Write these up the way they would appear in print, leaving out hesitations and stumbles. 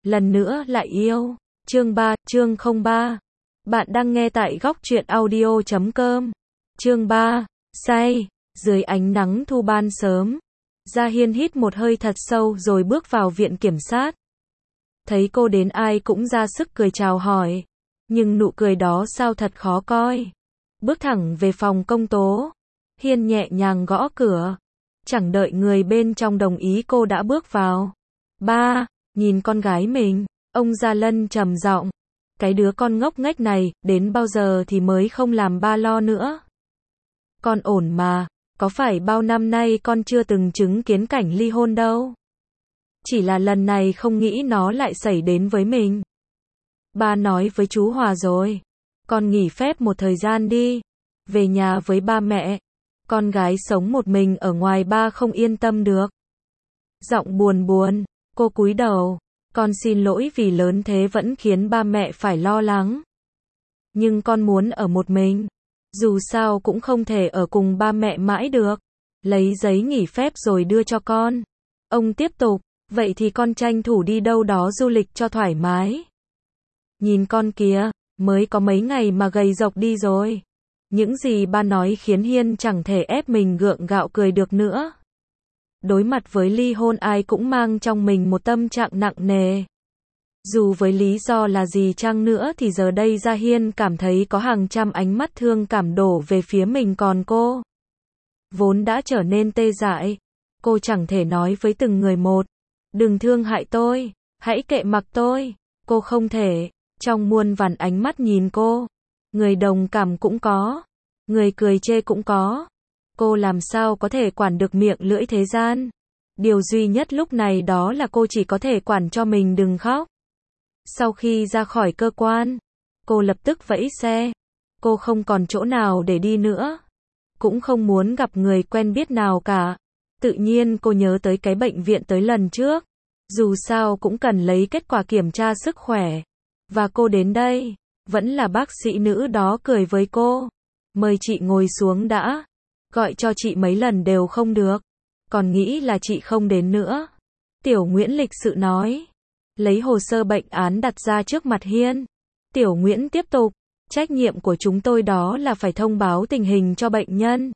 lần nữa lại yêu. Chương 3, chương 03. Bạn đang nghe tại góc truyện audio.com. Chương 3, say. Dưới ánh nắng thu ban sớm, Gia Hiên hít một hơi thật sâu rồi bước vào viện kiểm sát. Thấy cô đến ai cũng ra sức cười chào hỏi, nhưng nụ cười đó sao thật khó coi. Bước thẳng về phòng công tố, Hiên nhẹ nhàng gõ cửa. Chẳng đợi người bên trong đồng ý cô đã bước vào. Ba, nhìn con gái mình, ông Gia Lân trầm giọng. Cái đứa con ngốc nghếch này, đến bao giờ thì mới không làm ba lo nữa. Con ổn mà, có phải bao năm nay con chưa từng chứng kiến cảnh ly hôn đâu. Chỉ là lần này không nghĩ nó lại xảy đến với mình. Ba nói với chú Hòa rồi. Con nghỉ phép một thời gian đi. Về nhà với ba mẹ. Con gái sống một mình ở ngoài ba không yên tâm được. Giọng buồn buồn, cô cúi đầu. Con xin lỗi vì lớn thế vẫn khiến ba mẹ phải lo lắng. Nhưng con muốn ở một mình. Dù sao cũng không thể ở cùng ba mẹ mãi được. Lấy giấy nghỉ phép rồi đưa cho con. Ông tiếp tục, vậy thì con tranh thủ đi đâu đó du lịch cho thoải mái. Nhìn con kìa, mới có mấy ngày mà gầy rộc đi rồi. Những gì ba nói khiến Hiên chẳng thể ép mình gượng gạo cười được nữa. Đối mặt với ly hôn ai cũng mang trong mình một tâm trạng nặng nề. Dù với lý do là gì chăng nữa thì giờ đây Gia Hiên cảm thấy có hàng trăm ánh mắt thương cảm đổ về phía mình còn cô. Vốn đã trở nên tê dại. Cô chẳng thể nói với từng người một. Đừng thương hại tôi, hãy kệ mặc tôi. Cô không thể. Trong muôn vàn ánh mắt nhìn cô. Người đồng cảm cũng có. Người cười chê cũng có. Cô làm sao có thể quản được miệng lưỡi thế gian. Điều duy nhất lúc này đó là cô chỉ có thể quản cho mình đừng khóc. Sau khi ra khỏi cơ quan, cô lập tức vẫy xe. Cô không còn chỗ nào để đi nữa. Cũng không muốn gặp người quen biết nào cả. Tự nhiên cô nhớ tới cái bệnh viện tới lần trước. Dù sao cũng cần lấy kết quả kiểm tra sức khỏe. Và cô đến đây, vẫn là bác sĩ nữ đó cười với cô. Mời chị ngồi xuống đã. Gọi cho chị mấy lần đều không được. Còn nghĩ là chị không đến nữa. Tiểu Nguyễn lịch sự nói. Lấy hồ sơ bệnh án đặt ra trước mặt Hiên. Tiểu Nguyễn tiếp tục. Trách nhiệm của chúng tôi đó là phải thông báo tình hình cho bệnh nhân.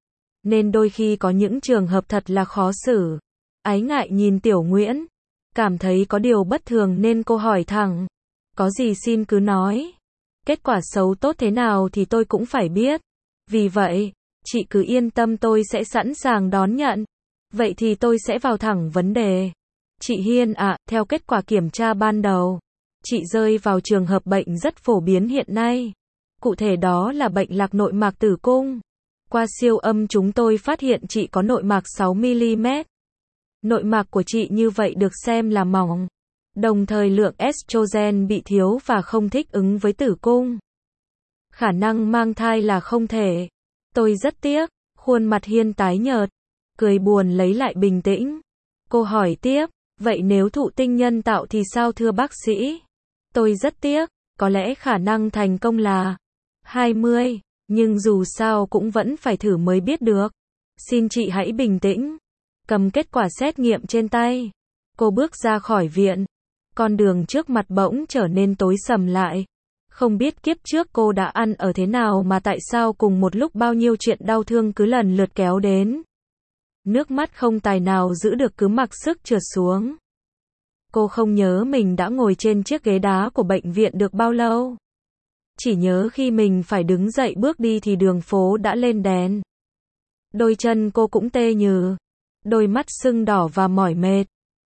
Nên đôi khi có những trường hợp thật là khó xử. Ái ngại nhìn Tiểu Nguyễn. Cảm thấy có điều bất thường nên cô hỏi thẳng. Có gì xin cứ nói. Kết quả xấu tốt thế nào thì tôi cũng phải biết. Vì vậy, chị cứ yên tâm tôi sẽ sẵn sàng đón nhận. Vậy thì tôi sẽ vào thẳng vấn đề. Chị Hiên ạ, theo kết quả kiểm tra ban đầu, chị rơi vào trường hợp bệnh rất phổ biến hiện nay. Cụ thể đó là bệnh lạc nội mạc tử cung. Qua siêu âm chúng tôi phát hiện chị có nội mạc 6mm. Nội mạc của chị như vậy được xem là mỏng. Đồng thời lượng estrogen bị thiếu và không thích ứng với tử cung. Khả năng mang thai là không thể. Tôi rất tiếc. Khuôn mặt Hiên tái nhợt. Cười buồn lấy lại bình tĩnh. Cô hỏi tiếp. Vậy nếu thụ tinh nhân tạo thì sao thưa bác sĩ? Tôi rất tiếc. Có lẽ khả năng thành công là 20. Nhưng dù sao cũng vẫn phải thử mới biết được. Xin chị hãy bình tĩnh. Cầm kết quả xét nghiệm trên tay. Cô bước ra khỏi viện. Con đường trước mặt bỗng trở nên tối sầm lại. Không biết kiếp trước cô đã ăn ở thế nào mà tại sao cùng một lúc bao nhiêu chuyện đau thương cứ lần lượt kéo đến. Nước mắt không tài nào giữ được cứ mặc sức trượt xuống. Cô không nhớ mình đã ngồi trên chiếc ghế đá của bệnh viện được bao lâu. Chỉ nhớ khi mình phải đứng dậy bước đi thì đường phố đã lên đèn. Đôi chân cô cũng tê nhừ. Đôi mắt sưng đỏ và mỏi mệt.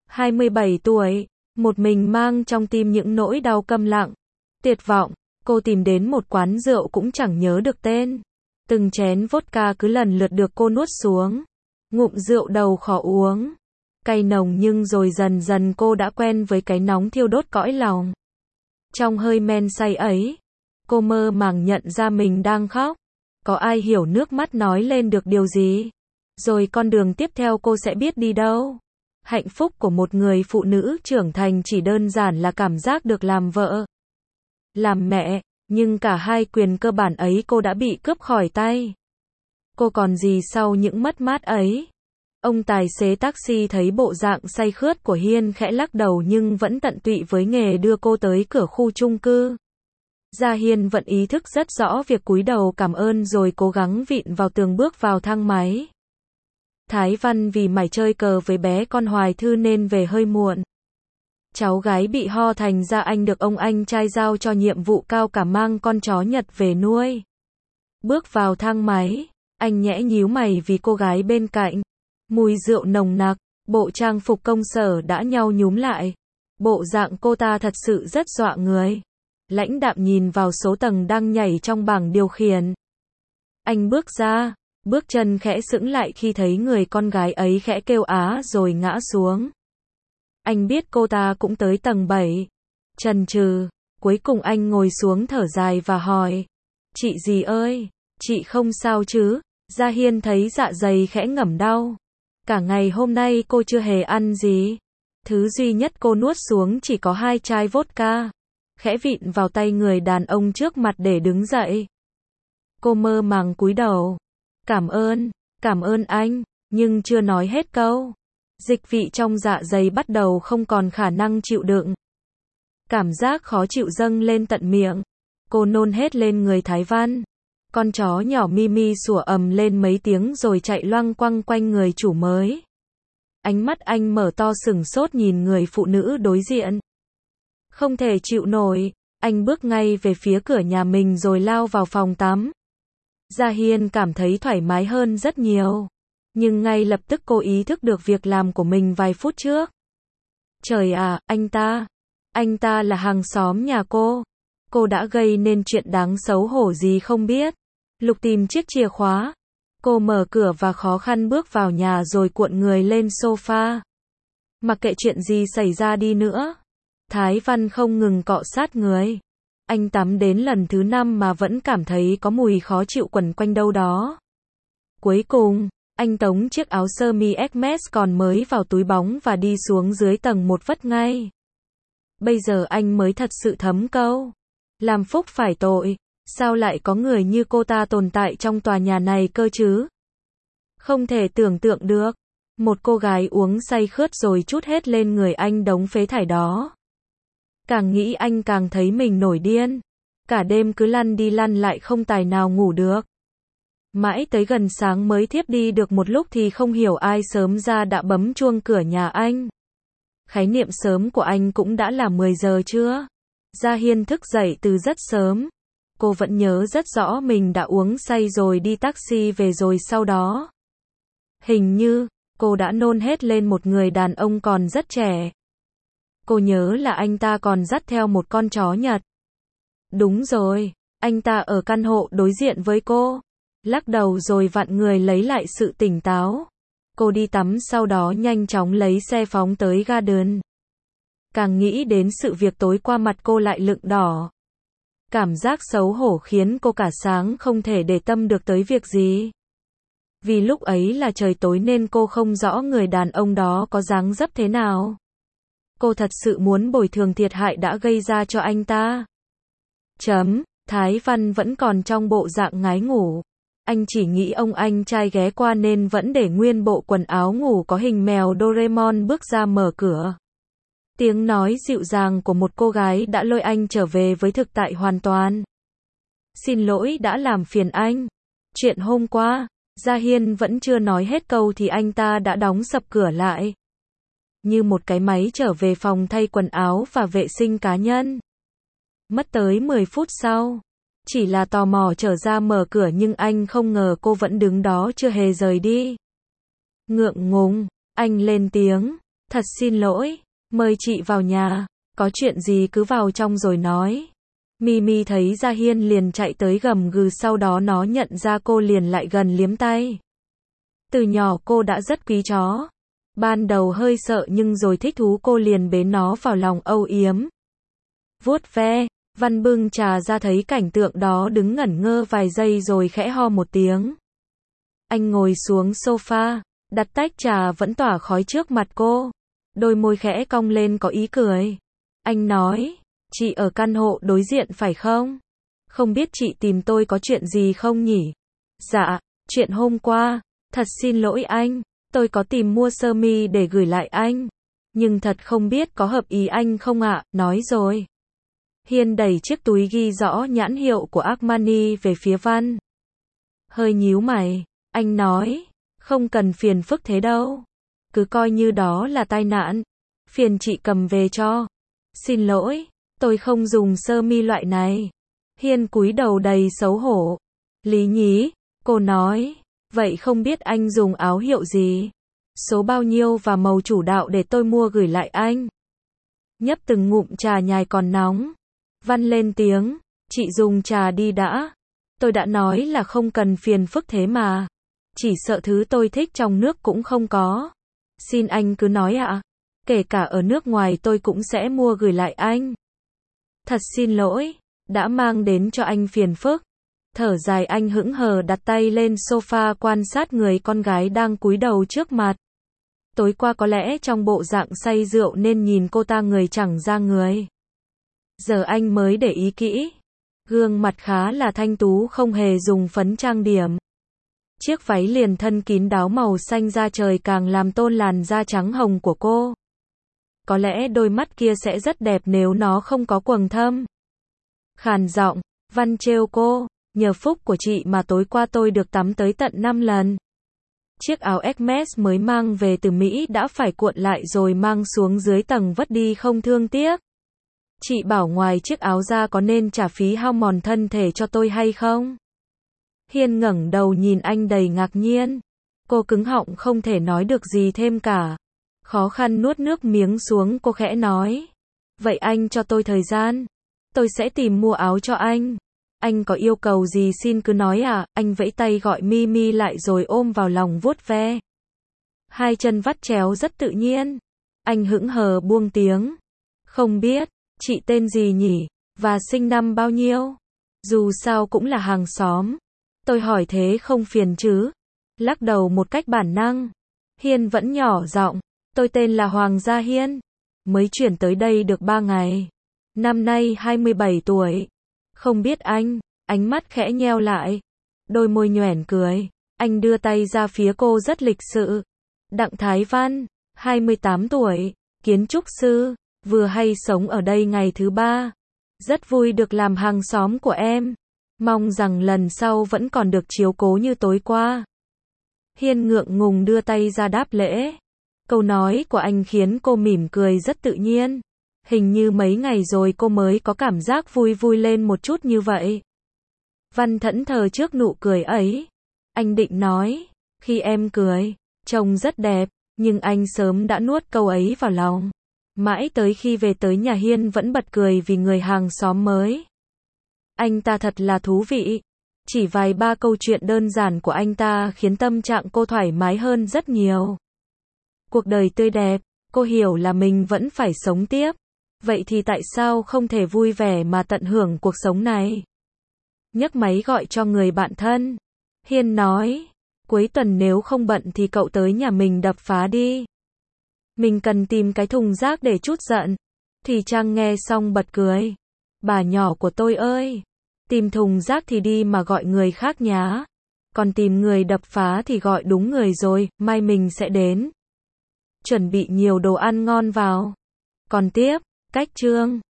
27 tuổi, một mình mang trong tim những nỗi đau câm lặng. Tuyệt vọng, cô tìm đến một quán rượu cũng chẳng nhớ được tên. Từng chén vodka cứ lần lượt được cô nuốt xuống. Ngụm rượu đầu khó uống. Cay nồng nhưng rồi dần dần cô đã quen với cái nóng thiêu đốt cõi lòng. Trong hơi men say ấy, cô mơ màng nhận ra mình đang khóc. Có ai hiểu nước mắt nói lên được điều gì? Rồi con đường tiếp theo cô sẽ biết đi đâu? Hạnh phúc của một người phụ nữ trưởng thành chỉ đơn giản là cảm giác được làm vợ, làm mẹ, nhưng cả hai quyền cơ bản ấy cô đã bị cướp khỏi tay. Cô còn gì sau những mất mát ấy? Ông tài xế taxi thấy bộ dạng say khướt của Hiên khẽ lắc đầu nhưng vẫn tận tụy với nghề đưa cô tới cửa khu chung cư. Gia Hiên vẫn ý thức rất rõ việc cúi đầu cảm ơn rồi cố gắng vịn vào tường bước vào thang máy. Thái Văn vì mải chơi cờ với bé con Hoài Thư nên về hơi muộn. Cháu gái bị ho thành ra anh được ông anh trai giao cho nhiệm vụ cao cả mang con chó Nhật về nuôi. Bước vào thang máy, anh nhẽ nhíu mày vì cô gái bên cạnh. Mùi rượu nồng nặc, bộ trang phục công sở đã nhau nhúm lại. Bộ dạng cô ta thật sự rất dọa người. Lãnh đạm nhìn vào số tầng đang nhảy trong bảng điều khiển. Anh bước ra, bước chân khẽ sững lại khi thấy người con gái ấy khẽ kêu á rồi ngã xuống. Anh biết cô ta cũng tới tầng 7. Chần chừ, cuối cùng anh ngồi xuống thở dài và hỏi. Chị gì ơi, chị không sao chứ? Gia Hiên thấy dạ dày khẽ ngẩm đau. Cả ngày hôm nay cô chưa hề ăn gì. Thứ duy nhất cô nuốt xuống chỉ có 2 chai vodka. Khẽ vịn vào tay người đàn ông trước mặt để đứng dậy. Cô mơ màng cúi đầu. Cảm ơn anh, nhưng chưa nói hết câu. Dịch vị trong dạ dày bắt đầu không còn khả năng chịu đựng. Cảm giác khó chịu dâng lên tận miệng. Cô nôn hết lên người Thái Văn. Con chó nhỏ Mimi sủa ầm lên mấy tiếng rồi chạy loang quăng quanh người chủ mới. Ánh mắt anh mở to sửng sốt nhìn người phụ nữ đối diện. Không thể chịu nổi, anh bước ngay về phía cửa nhà mình rồi lao vào phòng tắm. Gia Hiên cảm thấy thoải mái hơn rất nhiều. Nhưng ngay lập tức cô ý thức được việc làm của mình vài phút trước. Trời à, anh ta là hàng xóm nhà cô. Cô đã gây nên chuyện đáng xấu hổ gì không biết. Lục tìm chiếc chìa khóa. Cô mở cửa và khó khăn bước vào nhà rồi cuộn người lên sofa. Mặc kệ chuyện gì xảy ra đi nữa. Thái Văn không ngừng cọ sát người. Anh tắm đến lần thứ 5 mà vẫn cảm thấy có mùi khó chịu quẩn quanh đâu đó. Cuối cùng, anh tống chiếc áo sơ mi Hermes còn mới vào túi bóng và đi xuống dưới tầng 1 vất ngay. Bây giờ anh mới thật sự thấm câu. Làm phúc phải tội. Sao lại có người như cô ta tồn tại trong tòa nhà này cơ chứ? Không thể tưởng tượng được. Một cô gái uống say khướt rồi trút hết lên người anh đống phế thải đó. Càng nghĩ anh càng thấy mình nổi điên. Cả đêm cứ lăn đi lăn lại không tài nào ngủ được. Mãi tới gần sáng mới thiếp đi được một lúc thì không hiểu ai sớm ra đã bấm chuông cửa nhà anh. Khái niệm sớm của anh cũng đã là 10 giờ trưa. Gia Hiên thức dậy từ rất sớm. Cô vẫn nhớ rất rõ mình đã uống say rồi đi taxi về rồi sau đó. Hình như, cô đã nôn hết lên một người đàn ông còn rất trẻ. Cô nhớ là anh ta còn dắt theo một con chó Nhật. Đúng rồi, anh ta ở căn hộ đối diện với cô. Lắc đầu rồi vặn người lấy lại sự tỉnh táo. Cô đi tắm sau đó nhanh chóng lấy xe phóng tới Garden. Càng nghĩ đến sự việc tối qua mặt cô lại lựng đỏ. Cảm giác xấu hổ khiến cô cả sáng không thể để tâm được tới việc gì. Vì lúc ấy là trời tối nên cô không rõ người đàn ông đó có dáng dấp thế nào. Cô thật sự muốn bồi thường thiệt hại đã gây ra cho anh ta. Thái Văn vẫn còn trong bộ dạng ngái ngủ. Anh chỉ nghĩ ông anh trai ghé qua nên vẫn để nguyên bộ quần áo ngủ có hình mèo Doraemon bước ra mở cửa. Tiếng nói dịu dàng của một cô gái đã lôi anh trở về với thực tại hoàn toàn. Xin lỗi đã làm phiền anh. Chuyện hôm qua, Gia Hiên vẫn chưa nói hết câu thì anh ta đã đóng sập cửa lại. Như một cái máy trở về phòng thay quần áo và vệ sinh cá nhân. Mất tới 10 phút sau. Chỉ là tò mò trở ra mở cửa nhưng anh không ngờ cô vẫn đứng đó chưa hề rời đi. Ngượng ngùng, anh lên tiếng. Thật xin lỗi, mời chị vào nhà. Có chuyện gì cứ vào trong rồi nói. Mimi thấy Gia Hiên liền chạy tới gầm gừ sau đó nó nhận ra cô liền lại gần liếm tay. Từ nhỏ cô đã rất quý chó. Ban đầu hơi sợ nhưng rồi thích thú cô liền bế nó vào lòng âu yếm. Vuốt ve, Văn bưng trà ra thấy cảnh tượng đó đứng ngẩn ngơ vài giây rồi khẽ ho một tiếng. Anh ngồi xuống sofa, đặt tách trà vẫn tỏa khói trước mặt cô. Đôi môi khẽ cong lên có ý cười. Anh nói, chị ở căn hộ đối diện phải không? Không biết chị tìm tôi có chuyện gì không nhỉ? Dạ, chuyện hôm qua, thật xin lỗi anh. Tôi có tìm mua sơ mi để gửi lại anh. Nhưng thật không biết có hợp ý anh không ạ, nói rồi. Hiên đẩy chiếc túi ghi rõ nhãn hiệu của Armani về phía Văn. Hơi nhíu mày, anh nói, không cần phiền phức thế đâu. Cứ coi như đó là tai nạn. Phiền chị cầm về cho. Xin lỗi, tôi không dùng sơ mi loại này. Hiên cúi đầu đầy xấu hổ. Lý nhí, cô nói, vậy không biết anh dùng áo hiệu gì? Số bao nhiêu và màu chủ đạo để tôi mua gửi lại anh? Nhấp từng ngụm trà nhài còn nóng. Văn lên tiếng, chị dùng trà đi đã. Tôi đã nói là không cần phiền phức thế mà. Chỉ sợ thứ tôi thích trong nước cũng không có. Xin anh cứ nói ạ. Kể cả ở nước ngoài tôi cũng sẽ mua gửi lại anh. Thật xin lỗi, đã mang đến cho anh phiền phức. Thở dài anh hững hờ đặt tay lên sofa quan sát người con gái đang cúi đầu trước mặt. Tối qua có lẽ trong bộ dạng say rượu nên nhìn cô ta người chẳng ra người. Giờ anh mới để ý kỹ. Gương mặt khá là thanh tú không hề dùng phấn trang điểm. Chiếc váy liền thân kín đáo màu xanh da trời càng làm tôn làn da trắng hồng của cô. Có lẽ đôi mắt kia sẽ rất đẹp nếu nó không có quầng thâm. Khàn giọng, Văn trêu cô, nhờ phúc của chị mà tối qua tôi được tắm tới tận 5 lần. Chiếc áo Hermes mới mang về từ Mỹ đã phải cuộn lại rồi mang xuống dưới tầng vất đi không thương tiếc. Chị bảo ngoài chiếc áo ra có nên trả phí hao mòn thân thể cho tôi hay không? Hiên ngẩng đầu nhìn anh đầy ngạc nhiên. Cô cứng họng không thể nói được gì thêm cả. Khó khăn nuốt nước miếng xuống cô khẽ nói. Vậy anh cho tôi thời gian. Tôi sẽ tìm mua áo cho anh. Anh có yêu cầu gì xin cứ nói à, anh vẫy tay gọi Mimi lại rồi ôm vào lòng vuốt ve. Hai chân vắt chéo rất tự nhiên. Anh hững hờ buông tiếng. Không biết, chị tên gì nhỉ, và sinh năm bao nhiêu? Dù sao cũng là hàng xóm. Tôi hỏi thế không phiền chứ? Lắc đầu một cách bản năng. Hiên vẫn nhỏ giọng. Tôi tên là Hoàng Gia Hiên. Mới chuyển tới đây được 3 ngày. Năm nay 27 tuổi. Không biết anh, ánh mắt khẽ nheo lại. Đôi môi nhoẻn cười. Anh đưa tay ra phía cô rất lịch sự. Đặng Thái Văn, 28 tuổi, kiến trúc sư, vừa hay sống ở đây ngày thứ 3. Rất vui được làm hàng xóm của em. Mong rằng lần sau vẫn còn được chiếu cố như tối qua. Hiên ngượng ngùng đưa tay ra đáp lễ. Câu nói của anh khiến cô mỉm cười rất tự nhiên. Hình như mấy ngày rồi cô mới có cảm giác vui vui lên một chút như vậy. Văn thẫn thờ trước nụ cười ấy. Anh định nói, khi em cười, trông rất đẹp, nhưng anh sớm đã nuốt câu ấy vào lòng. Mãi tới khi về tới nhà Hiên vẫn bật cười vì người hàng xóm mới. Anh ta thật là thú vị. Chỉ vài ba câu chuyện đơn giản của anh ta khiến tâm trạng cô thoải mái hơn rất nhiều. Cuộc đời tươi đẹp, cô hiểu là mình vẫn phải sống tiếp. Vậy thì tại sao không thể vui vẻ mà tận hưởng cuộc sống này? Nhấc máy gọi cho người bạn thân. Hiên nói, cuối tuần nếu không bận thì cậu tới nhà mình đập phá đi. Mình cần tìm cái thùng rác để trút giận. Thì Trang nghe xong bật cười. Bà nhỏ của tôi ơi, tìm thùng rác thì đi mà gọi người khác nhá. Còn tìm người đập phá thì gọi đúng người rồi, mai mình sẽ đến. Chuẩn bị nhiều đồ ăn ngon vào. Còn tiếp, cách chương